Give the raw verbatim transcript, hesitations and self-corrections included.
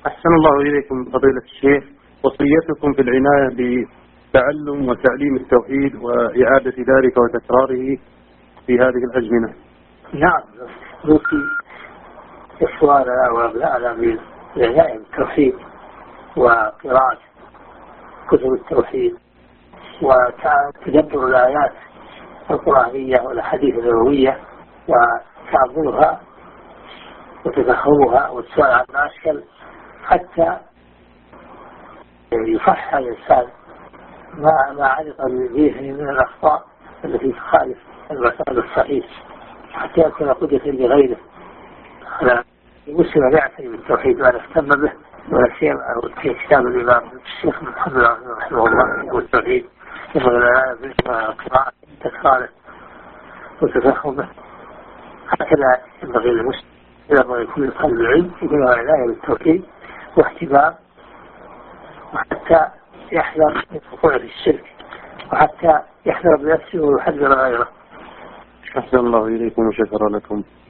أحسن الله إليكم فضيلة الشيخ، وصيتكم في العناية بتعلم وتعليم التوحيد وإعادة ذلك وتكراره في هذه الأزمنة. نعم، نوصي إخواننا وأبنائنا بالعناية بالتوحيد وقراءة كتب التوحيد وتدبر الآيات القرآنية والأحاديث النبوية وتعظمها وتفهمها والسؤال عن الأشكال حتى يفحص الإنسان ما ما علق به من الأخطاء التي تخالف المسائل الصحيح حتى يكون قدوة لغيره. المسلم يعتني بالتوحيد ولا يهتم به، ولا سيما في كتاب الإمام الشيخ محمد رحمه الله والتوحيد ينبغي لنا قراءة تكراره وتفهمه. هكذا ينبغي للمسلم ينبغي لكل طالب العلم يكون له عناية بالتوحيد واهتمام، وحتى يحذر من وقوع في الشرك، وحتى يحذر بنفسه ويحذر غيره. أحسن الله إليكم وشكرا لكم.